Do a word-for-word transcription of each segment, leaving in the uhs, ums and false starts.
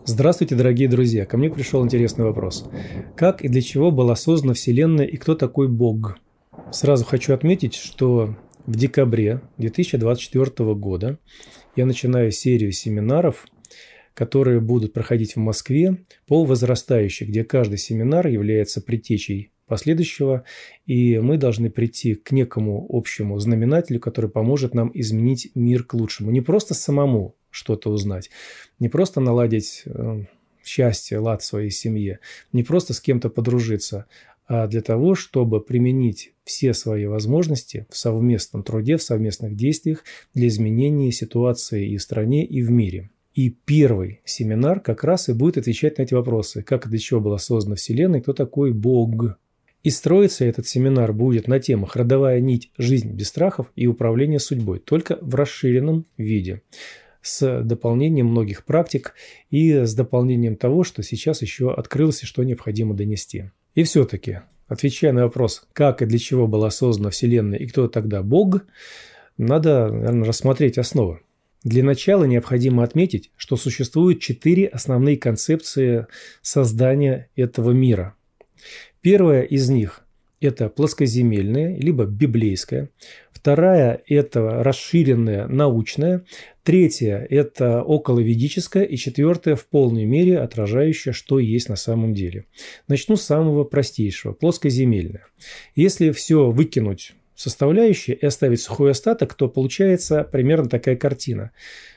Здравствуйте, дорогие друзья! Ко мне пришел интересный вопрос. Как и для чего была создана Вселенная и кто такой Бог? Сразу хочу отметить, что в декабре две тысячи двадцать четвёртого года я начинаю серию семинаров, которые будут проходить в Москве по возрастающей, где каждый семинар является предтечей последующего, и мы должны прийти к некому общему знаменателю, который поможет нам изменить мир к лучшему. Не просто самому что-то узнать, не просто наладить э, счастье, лад в своей семье, не просто с кем-то подружиться, а для того, чтобы применить все свои возможности в совместном труде, в совместных действиях для изменения ситуации и в стране, и в мире. И первый семинар как раз и будет отвечать на эти вопросы. Как и для чего была создана Вселенная, кто такой Бог. И строиться этот семинар будет на темах «Родовая нить. Жизнь без страхов» и «Управление судьбой», только в расширенном виде, с дополнением многих практик и с дополнением того, что сейчас еще открылось и что необходимо донести. И все-таки, отвечая на вопрос, как и для чего была создана Вселенная и кто тогда Бог, надо, наверное, рассмотреть основы. Для начала необходимо отметить, что существует четыре основные концепции создания этого мира. Первая из них – это плоскоземельная, либо библейская. Вторая – это расширенная, научная. Третья – это околоведическая. И четвертая – в полной мере отражающая, что есть на самом деле. Начну с самого простейшего – плоскоземельная. Если все выкинуть составляющие и оставить сухой остаток, то получается примерно такая картина.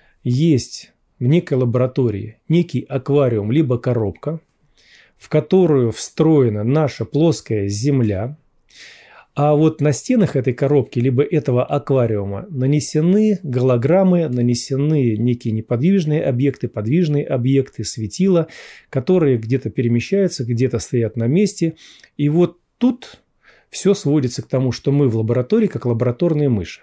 Есть в некой лаборатории некий аквариум, либо коробка, в которую встроена наша плоская Земля, а вот на стенах этой коробки, либо этого аквариума, нанесены голограммы, нанесены некие неподвижные объекты, подвижные объекты, светила, которые где-то перемещаются, где-то стоят на месте. И вот тут все сводится к тому, что мы в лаборатории, как лабораторные мыши.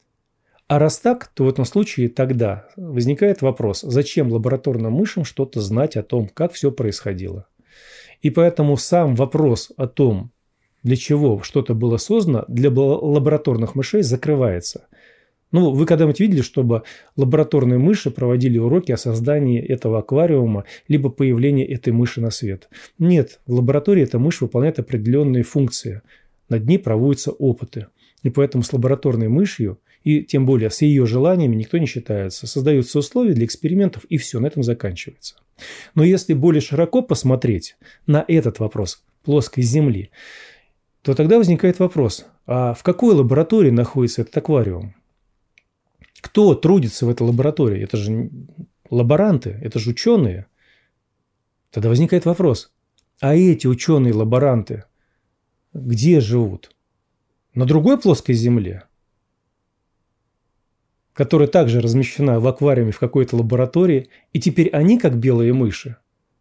А раз так, то в этом случае тогда возникает вопрос, зачем лабораторным мышам что-то знать о том, как все происходило. И поэтому сам вопрос о том, для чего что-то было создано, для лабораторных мышей закрывается. Ну, вы когда-нибудь видели, чтобы лабораторные мыши проводили уроки о создании этого аквариума, либо появлении этой мыши на свет? Нет, в лаборатории эта мышь выполняет определенные функции. Над ней проводятся опыты. И поэтому с лабораторной мышью, и тем более с ее желаниями, никто не считается. Создаются условия для экспериментов, и все, на этом заканчивается. Но если более широко посмотреть на этот вопрос плоской Земли, то тогда возникает вопрос, а в какой лаборатории находится этот аквариум? Кто трудится в этой лаборатории? Это же лаборанты, это же ученые. Тогда возникает вопрос, а эти ученые-лаборанты где живут? На другой плоской Земле, которая также размещена в аквариуме в какой-то лаборатории, и теперь они как белые мыши.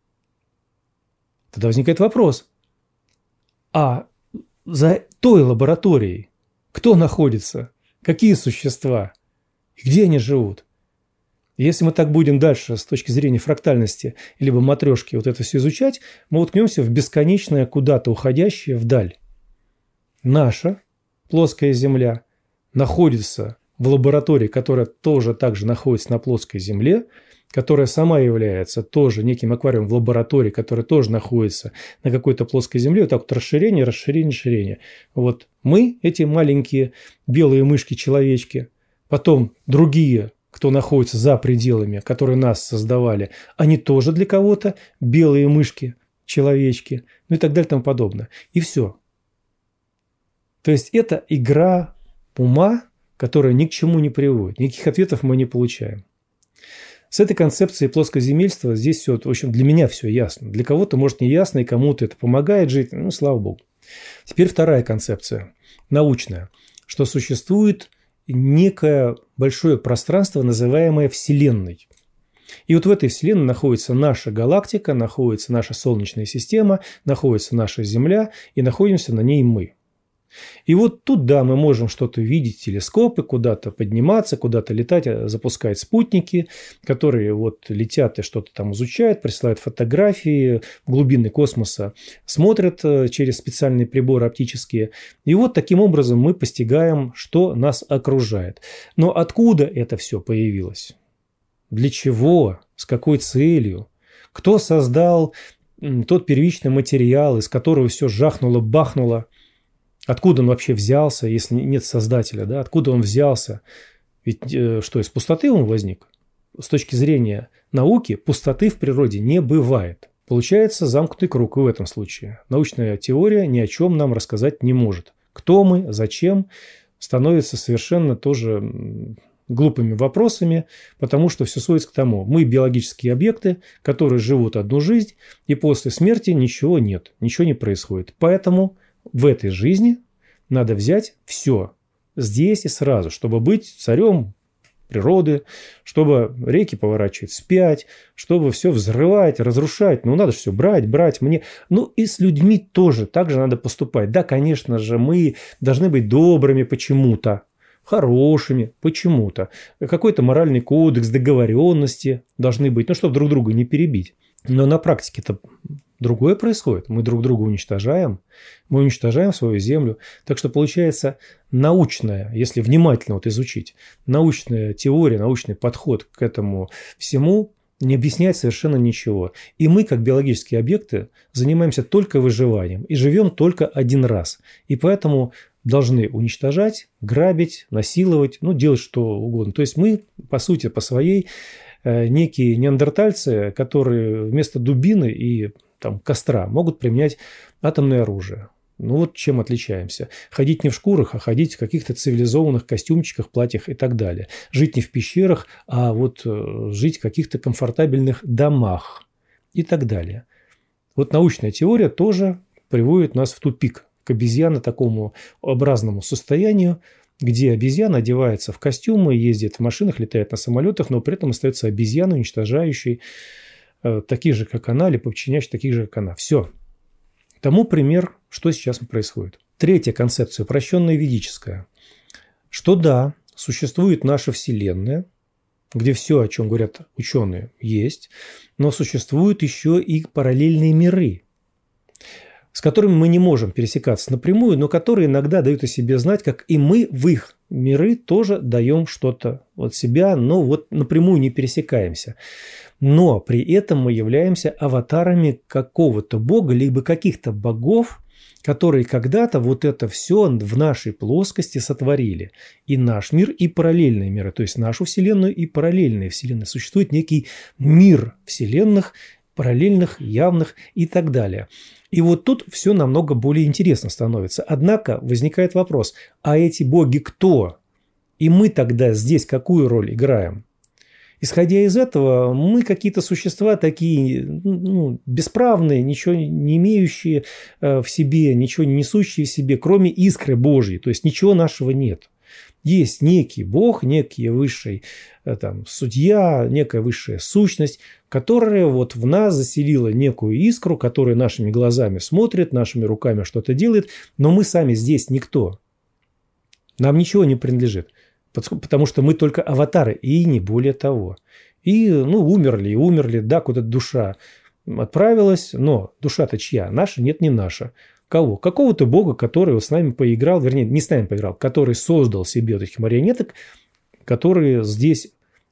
Тогда возникает вопрос, а за той лабораторией кто находится? Какие существа? И где они живут? Если мы так будем дальше с точки зрения фрактальности либо матрешки вот это все изучать, мы уткнемся в бесконечное куда-то уходящее вдаль. Наша плоская Земля находится в лаборатории, которая тоже также находится на плоской Земле, которая сама является тоже неким аквариумом в лаборатории, которая тоже находится на какой-то плоской Земле. Вот так вот расширение, расширение, расширение. Вот мы, эти маленькие белые мышки-человечки, потом другие, кто находится за пределами, которые нас создавали, они тоже для кого-то белые мышки-человечки, ну и так далее и тому подобное. И все. То есть это игра ума, которая ни к чему не приводит. Никаких ответов мы не получаем. С этой концепцией плоскоземельства здесь все, в общем, для меня все ясно. Для кого-то, может, не ясно, и кому-то это помогает жить. Ну, слава богу. Теперь вторая концепция, научная, что существует некое большое пространство, называемое Вселенной. И вот в этой Вселенной находится наша галактика, находится наша Солнечная система, находится наша Земля, и находимся на ней мы. И вот тут, да, мы можем что-то видеть, телескопы, куда-то подниматься, куда-то летать, запускать спутники, которые вот летят и что-то там изучают, присылают фотографии в глубины космоса, смотрят через специальные приборы оптические. И вот таким образом мы постигаем, что нас окружает. Но откуда это все появилось? Для чего? С какой целью? Кто создал тот первичный материал, из которого все жахнуло-бахнуло? Откуда он вообще взялся, если нет создателя? Да? Откуда он взялся? Ведь э, что, из пустоты он возник? С точки зрения науки, пустоты в природе не бывает. Получается замкнутый круг и в этом случае. Научная теория ни о чем нам рассказать не может. Кто мы, зачем, становится совершенно тоже глупыми вопросами, потому что все сводится к тому. Мы биологические объекты, которые живут одну жизнь, и после смерти ничего нет, ничего не происходит. Поэтому в этой жизни надо взять все здесь и сразу, чтобы быть царем природы, чтобы реки поворачивать вспять, чтобы все взрывать, разрушать. Ну, надо же все брать, брать мне. Ну, и с людьми тоже так же надо поступать. Да, конечно же, мы должны быть добрыми почему-то, хорошими почему-то. Какой-то моральный кодекс, договоренности должны быть, ну, чтобы друг друга не перебить. Но на практике-то другое происходит. Мы друг друга уничтожаем, мы уничтожаем свою землю. Так что получается научная, если внимательно вот изучить, научная теория, научный подход к этому всему не объясняет совершенно ничего. И мы, как биологические объекты, занимаемся только выживанием и живем только один раз. И поэтому должны уничтожать, грабить, насиловать, ну, делать что угодно. То есть мы, по сути, по своей э, некие неандертальцы, которые вместо дубины и там, костра могут применять атомное оружие. Ну вот чем отличаемся. Ходить не в шкурах, а ходить в каких-то цивилизованных костюмчиках, платьях и так далее. Жить не в пещерах, а вот э, жить в каких-то комфортабельных домах и так далее. Вот научная теория тоже приводит нас в тупик, к обезьяне такому образному состоянию, где обезьяна одевается в костюмы, ездит в машинах, летает на самолетах, но при этом остается обезьяной, уничтожающей э, таких же, как она, или подчиняющей таких же, как она. Все. Тому пример, что сейчас происходит. Третья концепция, упрощенная ведическая. Что да, существует наша Вселенная, где все, о чем говорят ученые, есть, но существуют еще и параллельные миры, с которыми мы не можем пересекаться напрямую, но которые иногда дают о себе знать, как и мы в их миры тоже даем что-то от себя, но вот напрямую не пересекаемся. Но при этом мы являемся аватарами какого-то бога, либо каких-то богов, которые когда-то вот это все в нашей плоскости сотворили. И наш мир, и параллельные миры, то есть нашу Вселенную и параллельные Вселенные. Существует некий мир Вселенных, параллельных, явных и так далее. И вот тут все намного более интересно становится. Однако возникает вопрос, а эти боги кто? И мы тогда здесь какую роль играем? Исходя из этого, мы какие-то существа такие, ну, бесправные, ничего не имеющие в себе, ничего не несущие в себе, кроме искры Божьей. То есть ничего нашего нет. Есть некий Бог, некий высший там, судья, некая высшая сущность, которая вот в нас заселила некую искру, которая нашими глазами смотрит, нашими руками что-то делает, но мы сами здесь никто. Нам ничего не принадлежит. Потому что мы только аватары, и не более того. И, ну, умерли, и умерли, да, куда-то душа отправилась, но душа-то чья? Наша? Нет, не наша. Кого? Какого-то бога, который вот с нами поиграл, вернее, не с нами поиграл, который создал себе вот этих марионеток, которые здесь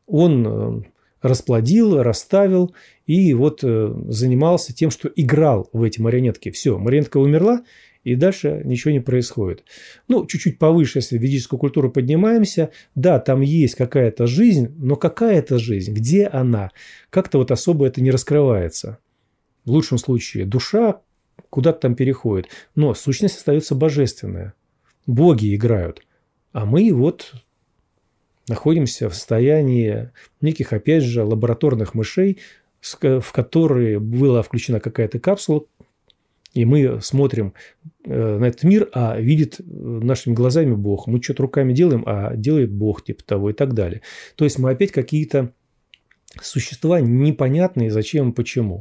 он расплодил, расставил, и вот занимался тем, что играл в эти марионетки. Все, марионетка умерла, и дальше ничего не происходит. Ну, чуть-чуть повыше, если в ведическую культуру поднимаемся, да, там есть какая-то жизнь, но какая это жизнь? Где она? Как-то вот особо это не раскрывается. В лучшем случае душа куда-то там переходит, но сущность остается божественная. Боги играют, а мы вот находимся в состоянии неких, опять же, лабораторных мышей, в которые была включена какая-то капсула, и мы смотрим на этот мир, а видит нашими глазами Бог. Мы что-то руками делаем, а делает Бог, типа того и так далее. То есть мы опять какие-то существа непонятные, зачем и почему.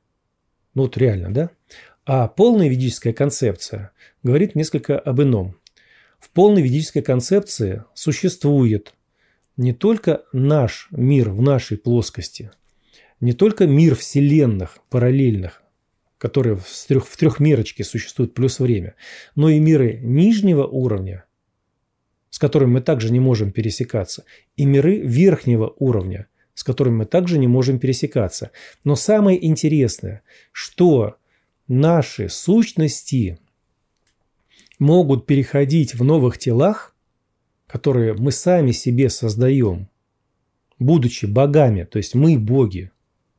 Ну вот реально, да? А полная ведическая концепция говорит несколько об ином. В полной ведической концепции существует не только наш мир в нашей плоскости, не только мир вселенных параллельных, которые в, трех, в трехмерочке существуют плюс время, но и миры нижнего уровня, с которыми мы также не можем пересекаться, и миры верхнего уровня, с которыми мы также не можем пересекаться. Но самое интересное, что наши сущности могут переходить в новых телах, которые мы сами себе создаем, будучи богами, то есть мы боги,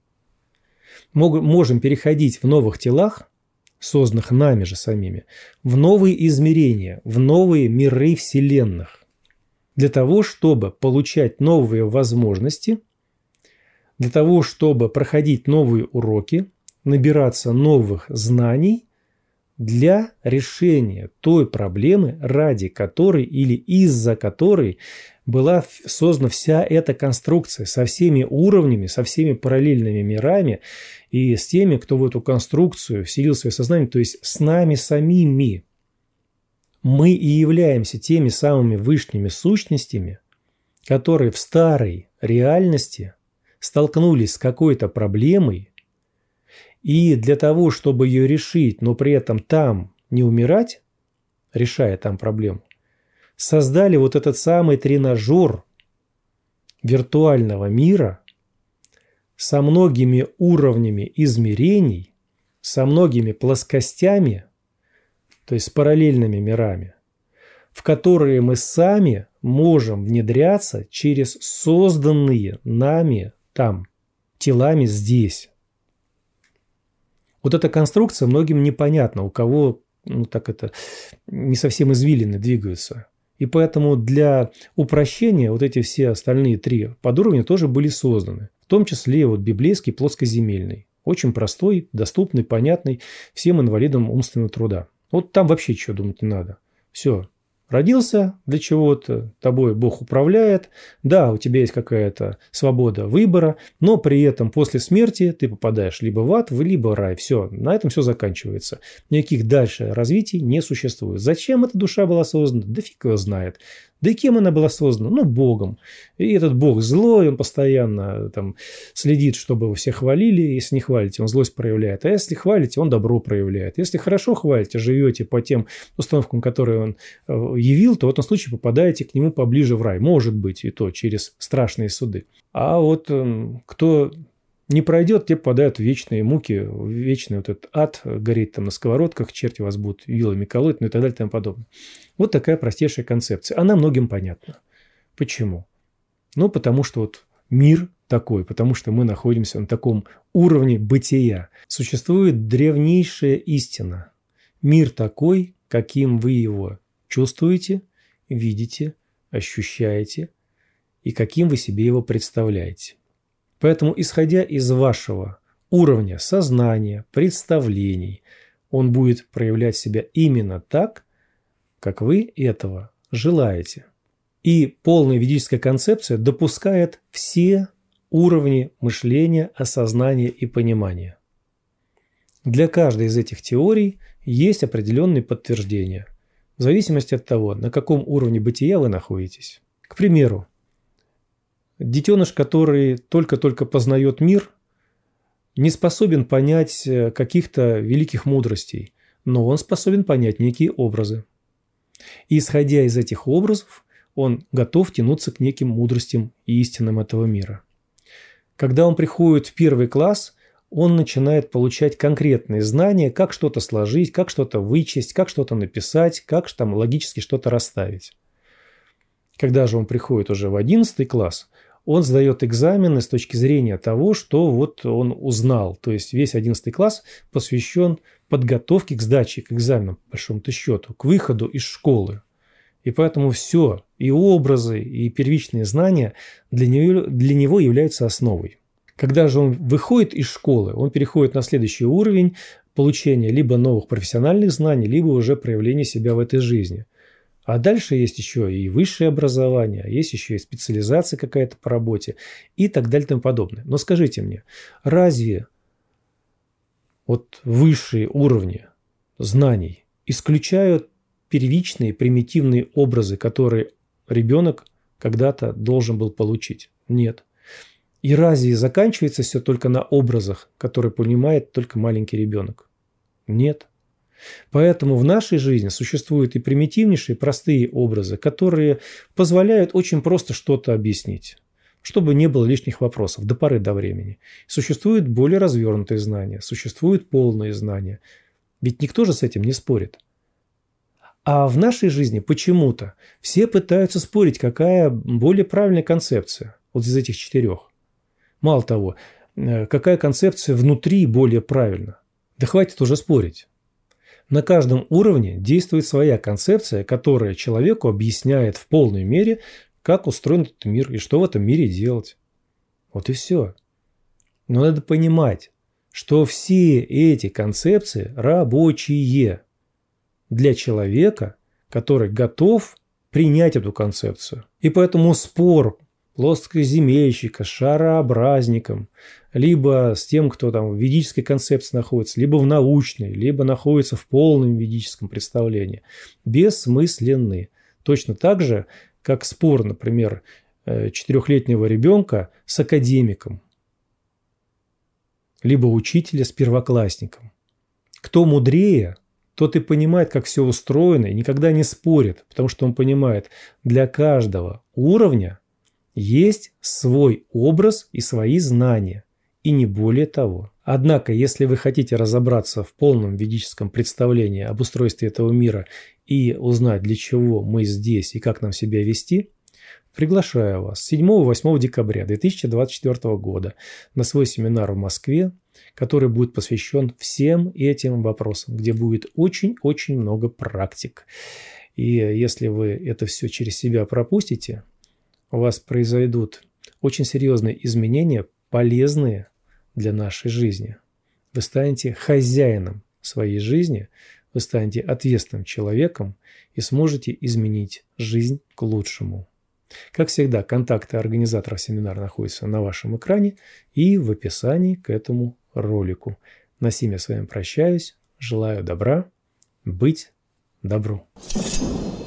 можем переходить в новых телах, созданных нами же самими, в новые измерения, в новые миры вселенных, для того, чтобы получать новые возможности, для того, чтобы проходить новые уроки, набираться новых знаний для решения той проблемы, ради которой или из-за которой была создана вся эта конструкция со всеми уровнями, со всеми параллельными мирами и с теми, кто в эту конструкцию вселил свое сознание, то есть с нами самими. Мы и являемся теми самыми высшими сущностями, которые в старой реальности столкнулись с какой-то проблемой, и для того, чтобы ее решить, но при этом там не умирать, решая там проблему, создали вот этот самый тренажер виртуального мира со многими уровнями измерений, со многими плоскостями, то есть с параллельными мирами, в которые мы сами можем внедряться через созданные нами там телами здесь. Вот эта конструкция многим непонятна, у кого, ну так это, не совсем извилины двигаются. И поэтому для упрощения вот эти все остальные три подуровня тоже были созданы. В том числе вот библейский плоскоземельный. Очень простой, доступный, понятный всем инвалидам умственного труда. Вот там вообще чего думать не надо. Все. Родился для чего-то, тобой Бог управляет, да, у тебя есть какая-то свобода выбора, но при этом после смерти ты попадаешь либо в ад, либо в рай. Все, на этом все заканчивается. Никаких дальше развитий не существует. Зачем эта душа была создана? Да фиг его знает. Да и кем она была создана? Ну, Богом. И этот Бог злой, он постоянно там следит, чтобы вы все хвалили. Если не хвалите, он злость проявляет. А если хвалите, он добро проявляет. Если хорошо хвалите, живете по тем установкам, которые он явил, то в этом случае попадаете к нему поближе в рай. Может быть, и то через страшные суды. А вот кто не пройдет, те попадают в вечные муки, в вечный вот этот ад, горит там на сковородках, черти вас будут вилами колоть, ну и так далее и тому подобное. Вот такая простейшая концепция. Она многим понятна. Почему? Ну, потому что вот мир такой, потому что мы находимся на таком уровне бытия. Существует древнейшая истина. Мир такой, каким вы его чувствуете, видите, ощущаете и каким вы себе его представляете. Поэтому, исходя из вашего уровня сознания, представлений, он будет проявлять себя именно так, как вы этого желаете. И полная ведическая концепция допускает все уровни мышления, осознания и понимания. Для каждой из этих теорий есть определенные подтверждения, в зависимости от того, на каком уровне бытия вы находитесь. К примеру, детеныш, который только-только познает мир, не способен понять каких-то великих мудростей, но он способен понять некие образы. И исходя из этих образов, он готов тянуться к неким мудростям и истинам этого мира. Когда он приходит в первый класс, он начинает получать конкретные знания, как что-то сложить, как что-то вычесть, как что-то написать, как там логически что-то расставить. Когда же он приходит уже в одиннадцатый класс, он сдает экзамены с точки зрения того, что вот он узнал. То есть весь одиннадцатый класс посвящен подготовке к сдаче, к экзаменам, по большому-то счету, к выходу из школы. И поэтому все, и образы, и первичные знания для него, для него являются основой. Когда же он выходит из школы, он переходит на следующий уровень получения либо новых профессиональных знаний, либо уже проявления себя в этой жизни. А дальше есть еще и высшее образование, есть еще и специализация какая-то по работе и так далее и тому подобное. Но скажите мне, разве вот высшие уровни знаний исключают первичные примитивные образы, которые ребенок когда-то должен был получить? Нет. И разве заканчивается все только на образах, которые понимает только маленький ребенок? Нет. Поэтому в нашей жизни существуют и примитивнейшие простые образы, которые позволяют очень просто что-то объяснить. чтобы не было лишних вопросов до поры до времени. Существуют более развернутые знания, существуют полные знания. Ведь никто же с этим не спорит. А в нашей жизни почему-то все пытаются спорить, какая более правильная концепция вот из этих четырех. Мало того, какая концепция внутри более правильна. Да хватит уже спорить. На каждом уровне действует своя концепция, которая человеку объясняет в полной мере, как устроен этот мир и что в этом мире делать. Вот и все. Но надо понимать, что все эти концепции рабочие для человека, который готов принять эту концепцию. И поэтому спор плоскоземельщика с шарообразником, либо с тем, кто там в ведической концепции находится, либо в научной, либо находится в полном ведическом представлении, бессмысленны. Точно так же, как спор, например, четырехлетнего ребенка с академиком, либо учителя с первоклассником. Кто мудрее, тот и понимает, как все устроено, и никогда не спорит, потому что он понимает, для каждого уровня есть свой образ и свои знания, и не более того. Однако, если вы хотите разобраться в полном ведическом представлении об устройстве этого мира и узнать, для чего мы здесь и как нам себя вести, приглашаю вас седьмого-восьмого декабря две тысячи двадцать четвёртого года на свой семинар в Москве, который будет посвящен всем этим вопросам, где будет очень-очень много практик. И если вы это все через себя пропустите, у вас произойдут очень серьезные изменения, полезные для нашей жизни. Вы станете хозяином своей жизни, вы станете ответственным человеком и сможете изменить жизнь к лучшему. Как всегда, контакты организаторов семинара находятся на вашем экране и в описании к этому ролику. На сим я с вами прощаюсь. Желаю добра, быть добру.